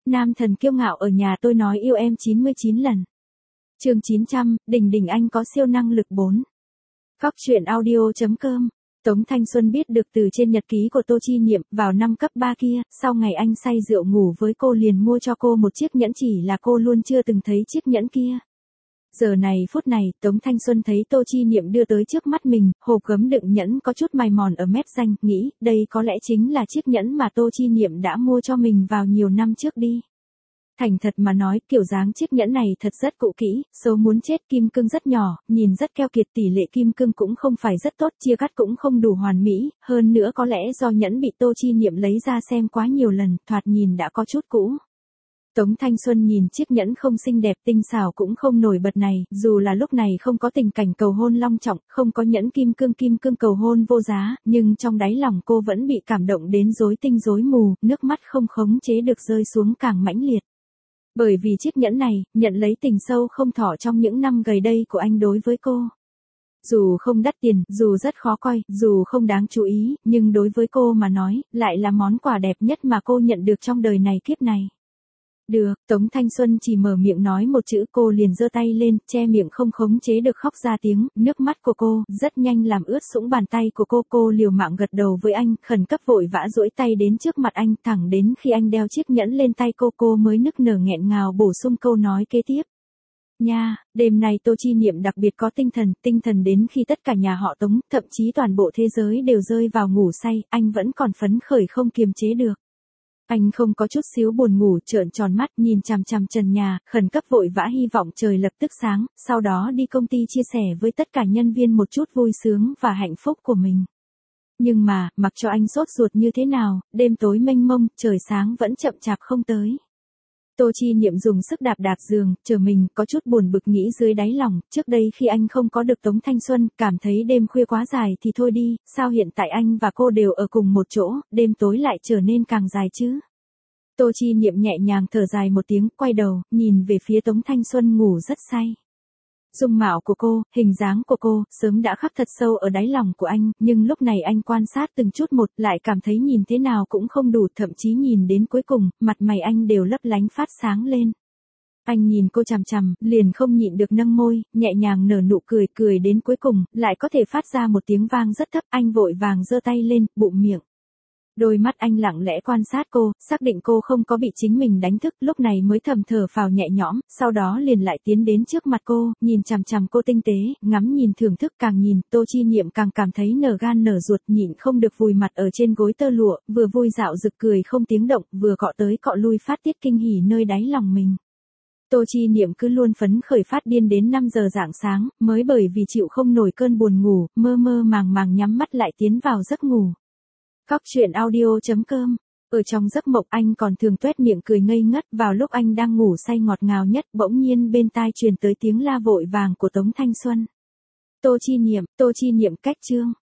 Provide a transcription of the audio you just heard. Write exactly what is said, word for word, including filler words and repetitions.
Nam thần kiêu ngạo ở nhà tôi nói yêu em chín mươi chín lần. Chương chín trăm, Đình Đình anh có siêu năng lực bốn. Phóc truyện audio chấm com. Tống Thanh Xuân biết được từ trên nhật ký của Tô Chi Niệm, vào năm cấp ba kia, sau ngày anh say rượu ngủ với cô liền mua cho cô một chiếc nhẫn, chỉ là cô luôn chưa từng thấy chiếc nhẫn kia. Giờ này phút này, Tống Thanh Xuân thấy Tô Chi Niệm đưa tới trước mắt mình, hộp gấm đựng nhẫn có chút mài mòn ở mép ranh, nghĩ, đây có lẽ chính là chiếc nhẫn mà Tô Chi Niệm đã mua cho mình vào nhiều năm trước đi. Thành thật mà nói, kiểu dáng chiếc nhẫn này thật rất cũ kỹ, xấu muốn chết, kim cương rất nhỏ, nhìn rất keo kiệt, tỷ lệ kim cương cũng không phải rất tốt, chia cắt cũng không đủ hoàn mỹ, hơn nữa có lẽ do nhẫn bị Tô Chi Niệm lấy ra xem quá nhiều lần, thoạt nhìn đã có chút cũ. Tống Thanh Xuân nhìn chiếc nhẫn không xinh đẹp tinh xảo cũng không nổi bật này, dù là lúc này không có tình cảnh cầu hôn long trọng, không có nhẫn kim cương kim cương cầu hôn vô giá, nhưng trong đáy lòng cô vẫn bị cảm động đến rối tinh rối mù, nước mắt không khống chế được rơi xuống càng mãnh liệt. Bởi vì chiếc nhẫn này, nhận lấy tình sâu không thỏ trong những năm gần đây của anh đối với cô. Dù không đắt tiền, dù rất khó coi, dù không đáng chú ý, nhưng đối với cô mà nói, lại là món quà đẹp nhất mà cô nhận được trong đời này kiếp này. Được, Tống Thanh Xuân chỉ mở miệng nói một chữ cô liền giơ tay lên, che miệng không khống chế được khóc ra tiếng, nước mắt của cô, rất nhanh làm ướt sũng bàn tay của cô, cô liều mạng gật đầu với anh, khẩn cấp vội vã duỗi tay đến trước mặt anh, thẳng đến khi anh đeo chiếc nhẫn lên tay cô, cô mới nức nở nghẹn ngào bổ sung câu nói kế tiếp. Nha, đêm nay Tô Chi Niệm đặc biệt có tinh thần, tinh thần đến khi tất cả nhà họ Tống, thậm chí toàn bộ thế giới đều rơi vào ngủ say, anh vẫn còn phấn khởi không kiềm chế được. Anh không có chút xíu buồn ngủ, trợn tròn mắt nhìn chằm chằm trần nhà, khẩn cấp vội vã hy vọng trời lập tức sáng, sau đó đi công ty chia sẻ với tất cả nhân viên một chút vui sướng và hạnh phúc của mình. Nhưng mà, mặc cho anh sốt ruột như thế nào, đêm tối mênh mông, trời sáng vẫn chậm chạp không tới. Tô Chi Niệm dùng sức đạp đạp giường, chờ mình, có chút buồn bực nghĩ dưới đáy lòng, trước đây khi anh không có được Tống Thanh Xuân, cảm thấy đêm khuya quá dài thì thôi đi, sao hiện tại anh và cô đều ở cùng một chỗ, đêm tối lại trở nên càng dài chứ? Tô Chi Niệm nhẹ nhàng thở dài một tiếng, quay đầu, nhìn về phía Tống Thanh Xuân ngủ rất say. Dung mạo của cô, hình dáng của cô, sớm đã khắc thật sâu ở đáy lòng của anh, nhưng lúc này anh quan sát từng chút một, lại cảm thấy nhìn thế nào cũng không đủ, thậm chí nhìn đến cuối cùng, mặt mày anh đều lấp lánh phát sáng lên. Anh nhìn cô chằm chằm, liền không nhịn được nâng môi, nhẹ nhàng nở nụ cười, cười đến cuối cùng, lại có thể phát ra một tiếng vang rất thấp, anh vội vàng giơ tay lên, bụm miệng. Đôi mắt anh lặng lẽ quan sát cô, xác định cô không có bị chính mình đánh thức, lúc này mới thầm thở phào nhẹ nhõm, sau đó liền lại tiến đến trước mặt cô, nhìn chằm chằm cô tinh tế, ngắm nhìn thưởng thức, càng nhìn, Tô Chi Niệm càng cảm thấy nở gan nở ruột, nhịn không được vùi mặt ở trên gối tơ lụa, vừa vui dạo rực cười không tiếng động, vừa cọ tới cọ lui phát tiết kinh hỉ nơi đáy lòng mình. Tô Chi Niệm cứ luôn phấn khởi phát điên đến năm giờ rạng sáng, mới bởi vì chịu không nổi cơn buồn ngủ, mơ mơ màng màng nhắm mắt lại tiến vào giấc ngủ. Phóc truyện audio chấm com. Ở trong giấc mộng anh còn thường tuét miệng cười ngây ngất, vào lúc anh đang ngủ say ngọt ngào nhất, bỗng nhiên bên tai truyền tới tiếng la vội vàng của Tống Thanh Xuân. Tô Chi Niệm, Tô Chi Niệm cách chương.